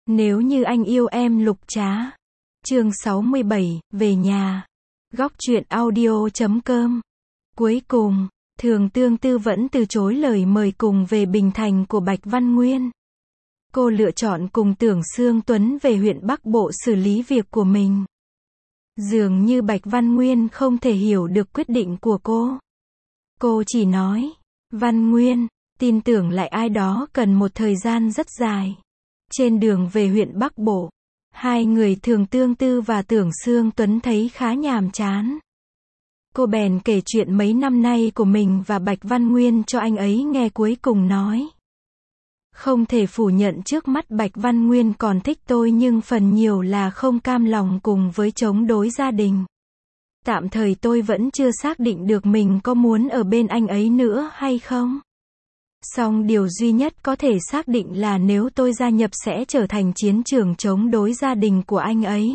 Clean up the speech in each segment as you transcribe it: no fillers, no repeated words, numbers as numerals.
Nếu như anh yêu em Lục Trá. Chương 67, về nhà. Góc truyện audio.com. Cuối cùng, Thường Tương Tư vẫn từ chối lời mời cùng về Bình Thành của Bạch Văn Nguyên. Cô lựa chọn cùng Tưởng Xương Tuấn về huyện Bắc Bộ xử lý việc của mình. Dường như Bạch Văn Nguyên không thể hiểu được quyết định của cô. Cô chỉ nói, Văn Nguyên, tin tưởng lại ai đó cần một thời gian rất dài. Trên đường về huyện Bắc Bộ, hai người Thường Tương Tư và Tưởng Xương Tuấn thấy khá nhàm chán. Cô bèn kể chuyện mấy năm nay của mình và Bạch Văn Nguyên cho anh ấy nghe, cuối cùng nói. Không thể phủ nhận trước mắt Bạch Văn Nguyên còn thích tôi, nhưng phần nhiều là không cam lòng cùng với chống đối gia đình. Tạm thời tôi vẫn chưa xác định được mình có muốn ở bên anh ấy nữa hay không. Song điều duy nhất có thể xác định là nếu tôi gia nhập sẽ trở thành chiến trường chống đối gia đình của anh ấy.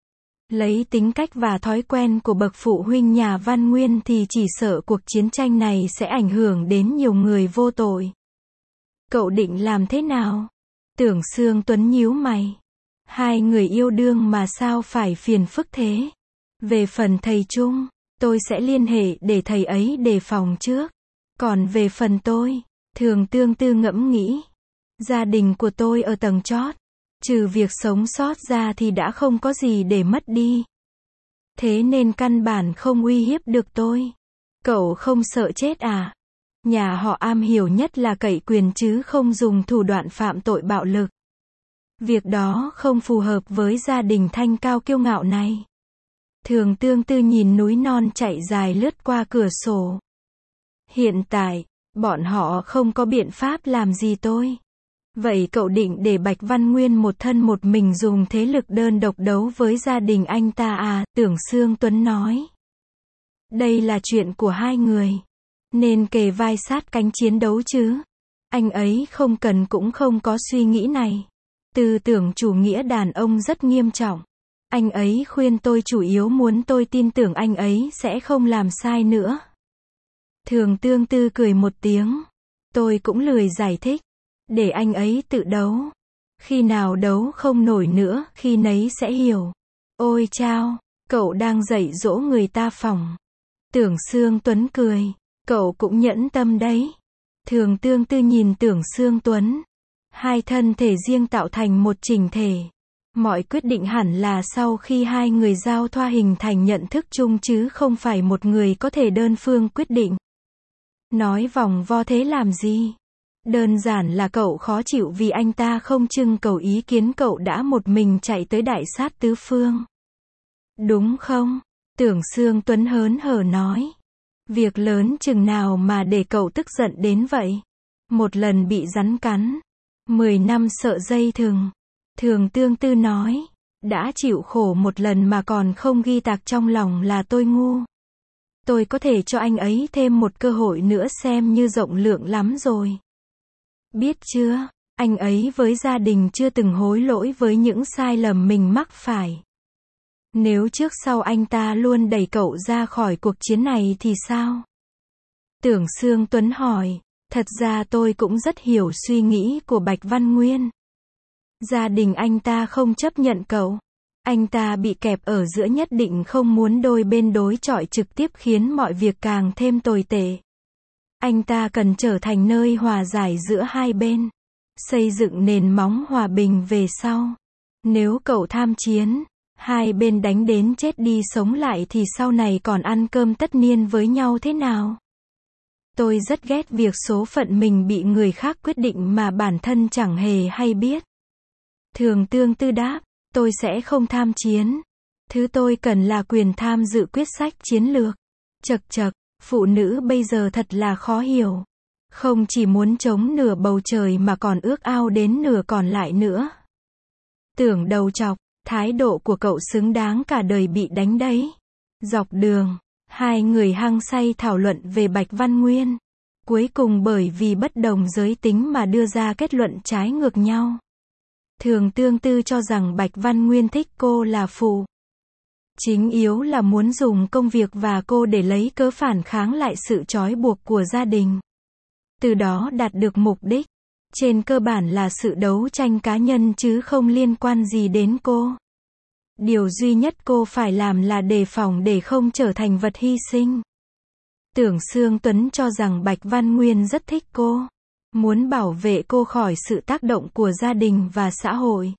Lấy tính cách và thói quen của bậc phụ huynh nhà Văn Nguyên thì chỉ sợ cuộc chiến tranh này sẽ ảnh hưởng đến nhiều người vô tội. Cậu định làm thế nào? Tưởng Xương Tuấn nhíu mày. Hai người yêu đương mà sao phải phiền phức thế? Về phần thầy Trung, tôi sẽ liên hệ để thầy ấy đề phòng trước. Còn về phần tôi, Thường Tương Tư ngẫm nghĩ. Gia đình của tôi ở tầng chót. Trừ việc sống sót ra thì đã không có gì để mất đi. Thế nên căn bản không uy hiếp được tôi. Cậu không sợ chết à? Nhà họ am hiểu nhất là cậy quyền chứ không dùng thủ đoạn phạm tội bạo lực. Việc đó không phù hợp với gia đình thanh cao kiêu ngạo này. Thường Tương Tư nhìn núi non chạy dài lướt qua cửa sổ. Hiện tại, bọn họ không có biện pháp làm gì tôi. Vậy cậu định để Bạch Văn Nguyên một thân một mình dùng thế lực đơn độc đấu với gia đình anh ta à? Tưởng Xương Tuấn nói. Đây là chuyện của hai người. Nên kề vai sát cánh chiến đấu chứ. Anh ấy không cần cũng không có suy nghĩ này. Tư tưởng chủ nghĩa đàn ông rất nghiêm trọng. Anh ấy khuyên tôi chủ yếu muốn tôi tin tưởng anh ấy sẽ không làm sai nữa. Thường Tương Tư cười một tiếng. Tôi cũng lười giải thích. Để anh ấy tự đấu. Khi nào đấu không nổi nữa, khi nấy sẽ hiểu. Ôi chao, cậu đang dạy dỗ người ta phỏng. Tưởng Xương Tuấn cười. Cậu cũng nhẫn tâm đấy. Thường Tương Tư nhìn Tưởng Xương Tuấn. Hai thân thể riêng tạo thành một chỉnh thể. Mọi quyết định hẳn là sau khi hai người giao thoa hình thành nhận thức chung chứ không phải một người có thể đơn phương quyết định. Nói vòng vo thế làm gì? Đơn giản là cậu khó chịu vì anh ta không trưng cầu ý kiến cậu đã một mình chạy tới đại sát tứ phương. Đúng không? Tưởng Xương Tuấn hớn hở nói. Việc lớn chừng nào mà để cậu tức giận đến vậy? Một lần bị rắn cắn, 10 năm sợ dây thừng. Thường Tương Tư nói. Đã chịu khổ một lần mà còn không ghi tạc trong lòng là tôi ngu. Tôi có thể cho anh ấy thêm một cơ hội nữa xem như rộng lượng lắm rồi. Biết chưa, anh ấy với gia đình chưa từng hối lỗi với những sai lầm mình mắc phải. Nếu trước sau anh ta luôn đẩy cậu ra khỏi cuộc chiến này thì sao? Tưởng Xương Tuấn hỏi. Thật ra tôi cũng rất hiểu suy nghĩ của Bạch Văn Nguyên. Gia đình anh ta không chấp nhận cậu. Anh ta bị kẹp ở giữa, nhất định không muốn đôi bên đối chọi trực tiếp khiến mọi việc càng thêm tồi tệ. Anh ta cần trở thành nơi hòa giải giữa hai bên. Xây dựng nền móng hòa bình về sau. Nếu cậu tham chiến, hai bên đánh đến chết đi sống lại thì sau này còn ăn cơm tất niên với nhau thế nào? Tôi rất ghét việc số phận mình bị người khác quyết định mà bản thân chẳng hề hay biết. Thường Tương Tư đáp. Tôi sẽ không tham chiến. Thứ tôi cần là quyền tham dự quyết sách chiến lược. Chậc chậc, phụ nữ bây giờ thật là khó hiểu. Không chỉ muốn chống nửa bầu trời mà còn ước ao đến nửa còn lại nữa. Tưởng đầu chọc, thái độ của cậu xứng đáng cả đời bị đánh đấy. Dọc đường, hai người hăng say thảo luận về Bạch Văn Nguyên. Cuối cùng bởi vì bất đồng giới tính mà đưa ra kết luận trái ngược nhau. Thường Tương Tư cho rằng Bạch Văn Nguyên thích cô là phụ. Chính yếu là muốn dùng công việc và cô để lấy cớ phản kháng lại sự trói buộc của gia đình. Từ đó đạt được mục đích. Trên cơ bản là sự đấu tranh cá nhân chứ không liên quan gì đến cô. Điều duy nhất cô phải làm là đề phòng để không trở thành vật hy sinh. Tưởng Xương Tuấn cho rằng Bạch Văn Nguyên rất thích cô, muốn bảo vệ cô khỏi sự tác động của gia đình và xã hội.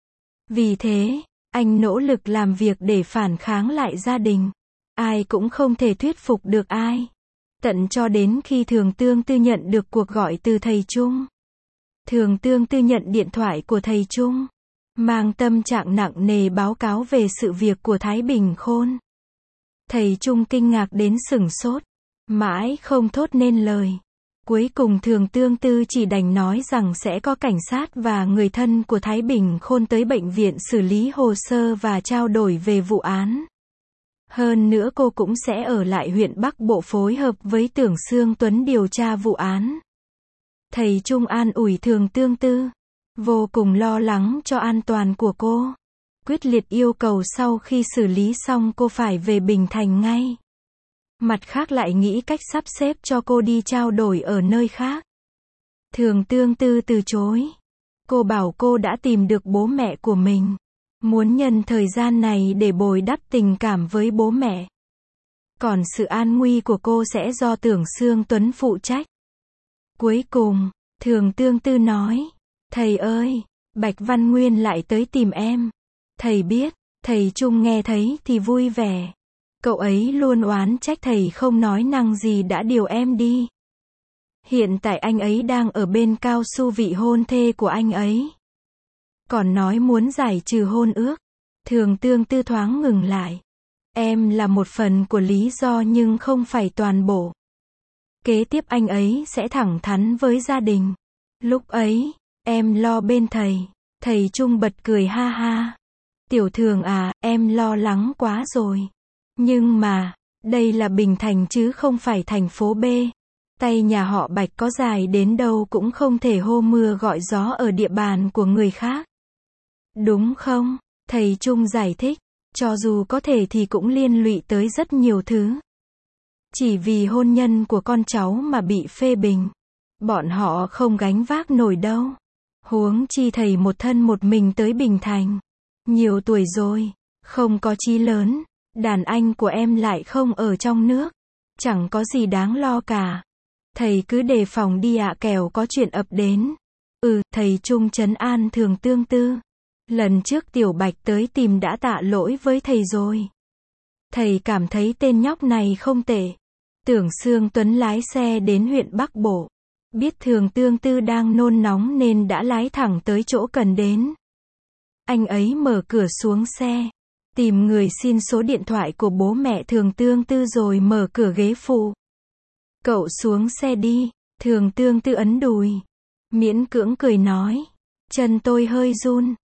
Vì thế, anh nỗ lực làm việc để phản kháng lại gia đình. Ai cũng không thể thuyết phục được ai. Tận cho đến khi Thường Tương Tư nhận được cuộc gọi từ thầy Trung. Thường Tương Tư nhận điện thoại của thầy Trung, mang tâm trạng nặng nề báo cáo về sự việc của Thái Bình Khôn. Thầy Trung kinh ngạc đến sửng sốt, mãi không thốt nên lời. Cuối cùng Thường Tương Tư chỉ đành nói rằng sẽ có cảnh sát và người thân của Thái Bình Khôn tới bệnh viện xử lý hồ sơ và trao đổi về vụ án. Hơn nữa cô cũng sẽ ở lại huyện Bắc Bộ phối hợp với Tưởng Xương Tuấn điều tra vụ án. Thầy Trung an ủi Thường Tương Tư, vô cùng lo lắng cho an toàn của cô. Quyết liệt yêu cầu sau khi xử lý xong cô phải về Bình Thành ngay. Mặt khác lại nghĩ cách sắp xếp cho cô đi trao đổi ở nơi khác. Thường Tương Tư từ chối. Cô bảo cô đã tìm được bố mẹ của mình. Muốn nhân thời gian này để bồi đắp tình cảm với bố mẹ. Còn sự an nguy của cô sẽ do Tưởng Xương Tuấn phụ trách. Cuối cùng, Thường Tương Tư nói, thầy ơi, Bạch Văn Nguyên lại tới tìm em. Thầy biết, thầy Trung nghe thấy thì vui vẻ. Cậu ấy luôn oán trách thầy không nói năng gì đã điều em đi. Hiện tại anh ấy đang ở bên cao su vị hôn thê của anh ấy. Còn nói muốn giải trừ hôn ước. Thường Tương Tư thoáng ngừng lại. Em là một phần của lý do nhưng không phải toàn bộ. Kế tiếp anh ấy sẽ thẳng thắn với gia đình. Lúc ấy, em lo bên thầy. Thầy Trung bật cười ha ha. Tiểu Thường à, em lo lắng quá rồi. Nhưng mà, đây là Bình Thành chứ không phải thành phố B. Tay nhà họ Bạch có dài đến đâu cũng không thể hô mưa gọi gió ở địa bàn của người khác. Đúng không? Thầy Trung giải thích. Cho dù có thể thì cũng liên lụy tới rất nhiều thứ. Chỉ vì hôn nhân của con cháu mà bị phê bình. Bọn họ không gánh vác nổi đâu. Huống chi thầy một thân một mình tới Bình Thành. Nhiều tuổi rồi, không có chí lớn. Đàn anh của em lại không ở trong nước. Chẳng có gì đáng lo cả. Thầy cứ đề phòng đi ạ, kẻo có chuyện ập đến. Thầy Trung trấn an Thường Tương Tư. Lần trước Tiểu Bạch tới tìm đã tạ lỗi với thầy rồi. Thầy cảm thấy tên nhóc này không tệ. Tưởng Xương Tuấn lái xe đến huyện Bắc Bộ. Biết Thường Tương Tư đang nôn nóng nên đã lái thẳng tới chỗ cần đến. Anh ấy mở cửa xuống xe. Tìm người xin số điện thoại của bố mẹ Thường Tương Tư rồi mở cửa ghế phụ. Cậu xuống xe đi. Thường Tương Tư ấn đùi. Miễn cưỡng cười nói. Chân tôi hơi run.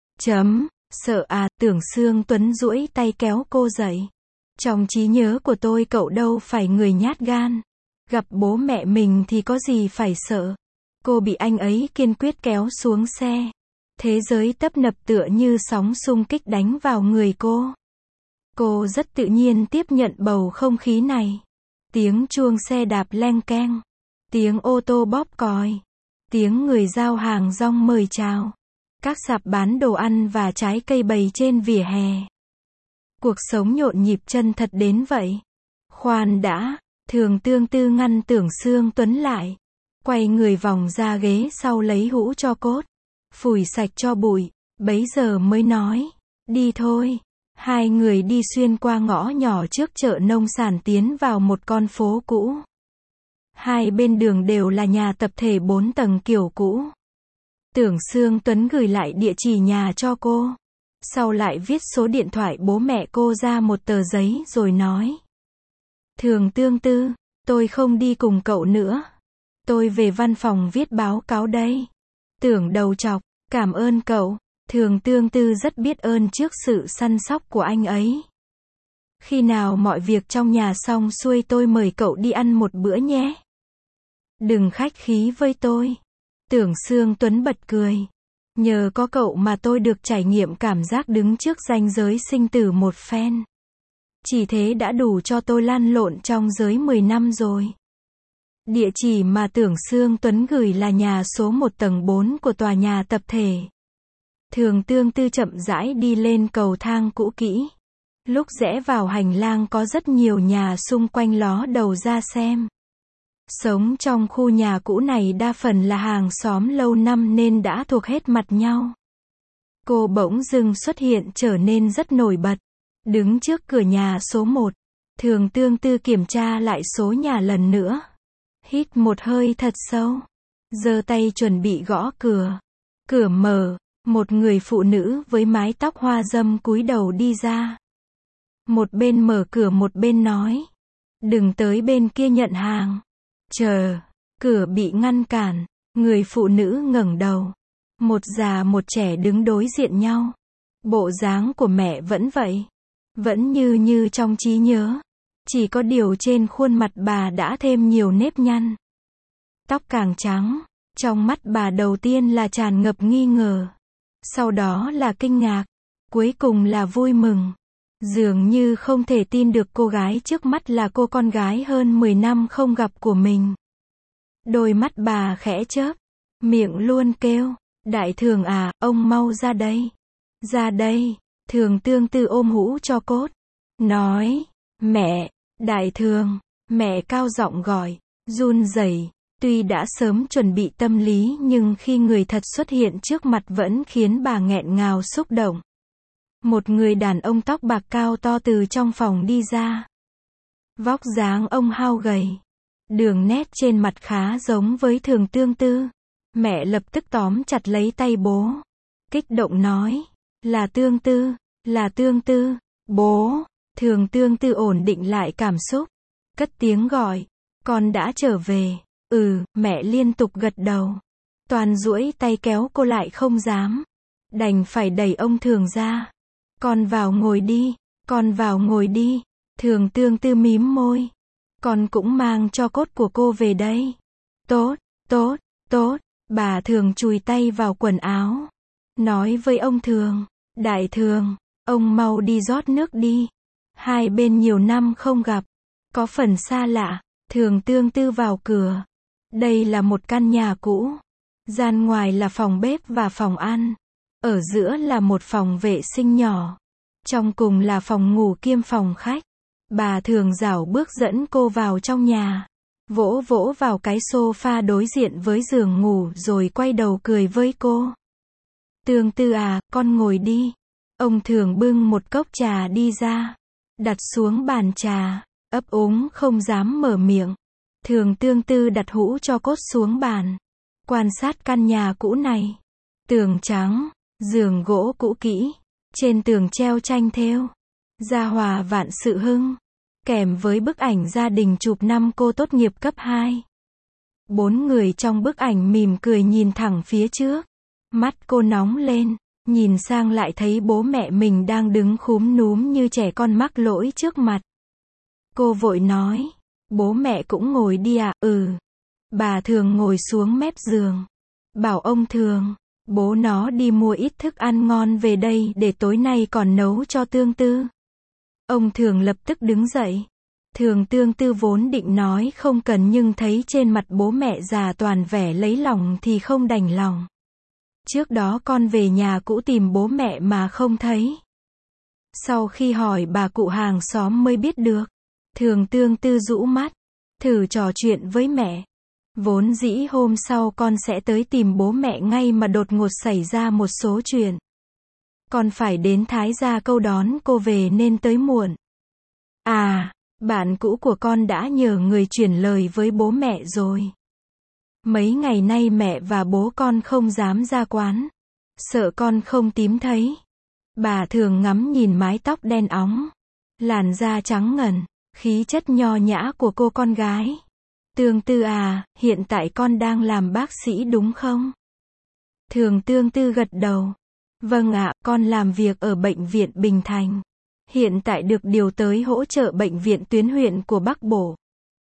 Sợ à, Tưởng Xương Tuấn duỗi tay kéo cô dậy. Trong trí nhớ của tôi cậu đâu phải người nhát gan. Gặp bố mẹ mình thì có gì phải sợ. Cô bị anh ấy kiên quyết kéo xuống xe. Thế giới tấp nập tựa như sóng xung kích đánh vào người cô. Cô rất tự nhiên tiếp nhận bầu không khí này. Tiếng chuông xe đạp leng keng. Tiếng ô tô bóp còi. Tiếng người giao hàng rong mời chào. Các sạp bán đồ ăn và trái cây bày trên vỉa hè. Cuộc sống nhộn nhịp chân thật đến vậy. Khoan đã, Thường Tương Tư ngăn Tưởng Xương Tuấn lại. Quay người vòng ra ghế sau lấy hũ tro cốt. Phủi sạch cho bụi, bấy giờ mới nói. Đi thôi. Hai người đi xuyên qua ngõ nhỏ trước chợ nông sản tiến vào một con phố cũ. Hai bên đường đều là nhà tập thể 4 tầng kiểu cũ. Tưởng Xương Tuấn gửi lại địa chỉ nhà cho cô. Sau lại viết số điện thoại bố mẹ cô ra một tờ giấy rồi nói. Thường Tương Tư, tôi không đi cùng cậu nữa. Tôi về văn phòng viết báo cáo đây. Tưởng đầu chọc, cảm ơn cậu. Thường Tương Tư rất biết ơn trước sự săn sóc của anh ấy. Khi nào mọi việc trong nhà xong xuôi tôi mời cậu đi ăn một bữa nhé. Đừng khách khí với tôi. Tưởng Xương Tuấn bật cười. Nhờ có cậu mà tôi được trải nghiệm cảm giác đứng trước ranh giới sinh tử một phen. Chỉ thế đã đủ cho tôi lăn lộn trong giới 10 năm rồi. Địa chỉ mà Tưởng Xương Tuấn gửi là nhà số 1 tầng 4 của tòa nhà tập thể. Thường Tương Tư chậm rãi đi lên cầu thang cũ kỹ. Lúc rẽ vào hành lang có rất nhiều nhà xung quanh ló đầu ra xem. Sống trong khu nhà cũ này đa phần là hàng xóm lâu năm nên đã thuộc hết mặt nhau. Cô bỗng dưng xuất hiện trở nên rất nổi bật. Đứng trước cửa nhà số 1, Thường Tương Tư kiểm tra lại số nhà lần nữa. Hít một hơi thật sâu. Giơ tay chuẩn bị gõ cửa. Cửa mở, một người phụ nữ với mái tóc hoa râm cúi đầu đi ra. Một bên mở cửa một bên nói. Đừng tới bên kia nhận hàng. Chờ. Cửa bị ngăn cản. Người phụ nữ ngẩng đầu. Một già một trẻ đứng đối diện nhau. Bộ dáng của mẹ vẫn vậy. Vẫn như trong trí nhớ. Chỉ có điều trên khuôn mặt bà đã thêm nhiều nếp nhăn. Tóc càng trắng. Trong mắt bà đầu tiên là tràn ngập nghi ngờ. Sau đó là kinh ngạc. Cuối cùng là vui mừng. Dường như không thể tin được cô gái trước mắt là cô con gái hơn 10 năm không gặp của mình. Đôi mắt bà khẽ chớp. Miệng luôn kêu. Đại Thường à, ông mau ra đây. Ra đây. Thường Tương Tư ôm hũ cho cốt. Nói. Mẹ. Đại Thường. Mẹ cao giọng gọi. Run rẩy. Tuy đã sớm chuẩn bị tâm lý nhưng khi người thật xuất hiện trước mặt vẫn khiến bà nghẹn ngào xúc động. Một người đàn ông tóc bạc cao to từ trong phòng đi ra. Vóc dáng ông hao gầy. Đường nét trên mặt khá giống với Thường Tương Tư. Mẹ lập tức tóm chặt lấy tay bố. Kích động nói. Là Tương Tư, là Tương Tư, bố. Thường Tương Tư ổn định lại cảm xúc. Cất tiếng gọi. Con đã trở về. Mẹ liên tục gật đầu. Toàn duỗi tay kéo cô lại không dám. Đành phải đẩy ông Thường ra. Con vào ngồi đi, con vào ngồi đi. Thường Tương Tư mím môi. Con cũng mang cho cốt của cô về đây. Tốt, tốt, tốt. Bà Thường chùi tay vào quần áo. Nói với ông Thường. Đại Thường, ông mau đi rót nước đi. Hai bên nhiều năm không gặp. Có phần xa lạ. Thường Tương Tư vào cửa. Đây là một căn nhà cũ. Gian ngoài là phòng bếp và phòng ăn. Ở giữa là một phòng vệ sinh nhỏ. Trong cùng là phòng ngủ kiêm phòng khách. Bà Thường rảo bước dẫn cô vào trong nhà. Vỗ vỗ vào cái sofa đối diện với giường ngủ rồi quay đầu cười với cô. Tương Tư à, con ngồi đi. Ông Thường bưng một cốc trà đi ra. Đặt xuống bàn trà. Ấp úng không dám mở miệng. Thường Tương Tư đặt hũ cho cốt xuống bàn. Quan sát căn nhà cũ này. Tường trắng. Giường gỗ cũ kỹ. Trên tường treo tranh thêu. Gia hòa vạn sự hưng. Kèm với bức ảnh gia đình chụp năm cô tốt nghiệp cấp 2. 4 người trong bức ảnh mỉm cười nhìn thẳng phía trước. Mắt cô nóng lên. Nhìn sang lại thấy bố mẹ mình đang đứng khúm núm như trẻ con mắc lỗi trước mặt. Cô vội nói. Bố mẹ cũng ngồi đi ạ. Bà Thường ngồi xuống mép giường. Bảo ông Thường. Bố nó đi mua ít thức ăn ngon về đây để tối nay còn nấu cho Tương Tư. Ông Thường lập tức đứng dậy. Thường Tương Tư vốn định nói không cần nhưng thấy trên mặt bố mẹ già toàn vẻ lấy lòng thì không đành lòng. Trước đó con về nhà cũ tìm bố mẹ mà không thấy. Sau khi hỏi bà cụ hàng xóm mới biết được. Thường Tương Tư rũ mắt. Thử trò chuyện với mẹ. Vốn dĩ hôm sau con sẽ tới tìm bố mẹ ngay mà đột ngột xảy ra một số chuyện. Con phải đến Thái Gia Câu đón cô về nên tới muộn. À, bạn cũ của con đã nhờ người chuyển lời với bố mẹ rồi. Mấy ngày nay mẹ và bố con không dám ra quán. Sợ con không tím thấy. Bà Thường ngắm nhìn mái tóc đen óng. Làn da trắng ngần. Khí chất nho nhã của cô con gái. Tương Tư à, hiện tại con đang làm bác sĩ đúng không? Thường Tương Tư gật đầu. Vâng ạ, con làm việc ở bệnh viện Bình Thành. Hiện tại được điều tới hỗ trợ bệnh viện tuyến huyện của Bắc Bộ.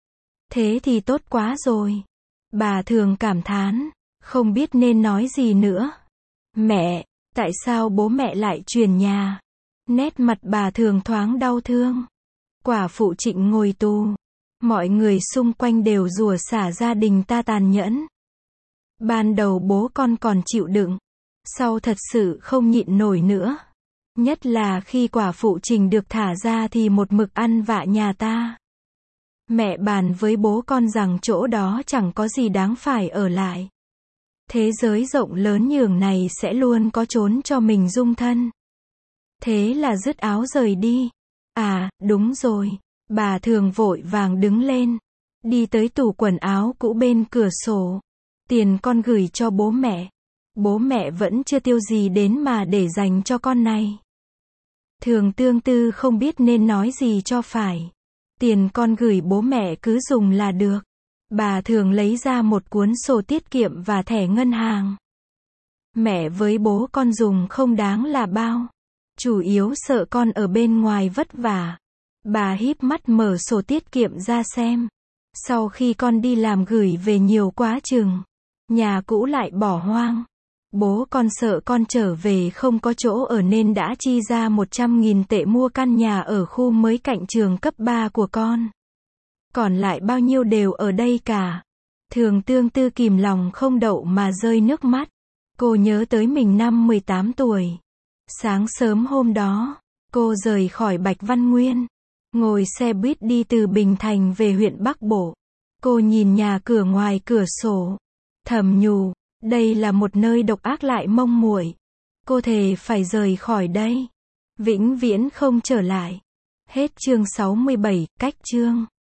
Thế thì tốt quá rồi. Bà Thường cảm thán. Không biết nên nói gì nữa. Mẹ, tại sao bố mẹ lại chuyển nhà? Nét mặt bà Thường thoáng đau thương. Quả phụ Trịnh ngồi tù. Mọi người xung quanh đều rủa xả gia đình ta tàn nhẫn. Ban đầu bố con còn chịu đựng, sau thật sự không nhịn nổi nữa. Nhất là khi quả phụ Trình được thả ra thì một mực ăn vạ nhà ta. Mẹ bàn với bố con rằng chỗ đó chẳng có gì đáng phải ở lại. Thế giới rộng lớn nhường này sẽ luôn có chốn cho mình dung thân. Thế là dứt áo rời đi. À, đúng rồi. Bà Thường vội vàng đứng lên, đi tới tủ quần áo cũ bên cửa sổ. Tiền con gửi cho bố mẹ. Bố mẹ vẫn chưa tiêu gì đến mà để dành cho con này. Thường Tương Tư không biết nên nói gì cho phải. Tiền con gửi bố mẹ cứ dùng là được. Bà Thường lấy ra một cuốn sổ tiết kiệm và thẻ ngân hàng. Mẹ với bố con dùng không đáng là bao. Chủ yếu sợ con ở bên ngoài vất vả. Bà híp mắt mở sổ tiết kiệm ra xem. Sau khi con đi làm gửi về nhiều quá chừng. Nhà cũ lại bỏ hoang. Bố con sợ con trở về không có chỗ ở nên đã chi ra 100.000 tệ mua căn nhà ở khu mới cạnh trường cấp 3 của con. Còn lại bao nhiêu đều ở đây cả. Thường Tương Tư kìm lòng không đậu mà rơi nước mắt. Cô nhớ tới mình năm 18 tuổi. Sáng sớm hôm đó, cô rời khỏi Bạch Văn Nguyên. Ngồi xe buýt đi từ Bình Thành về huyện Bắc Bộ. Cô nhìn nhà cửa ngoài cửa sổ. Thầm nhủ, đây là một nơi độc ác lại mông muội. Cô thề phải rời khỏi đây. Vĩnh viễn không trở lại. Hết chương 67, cách chương.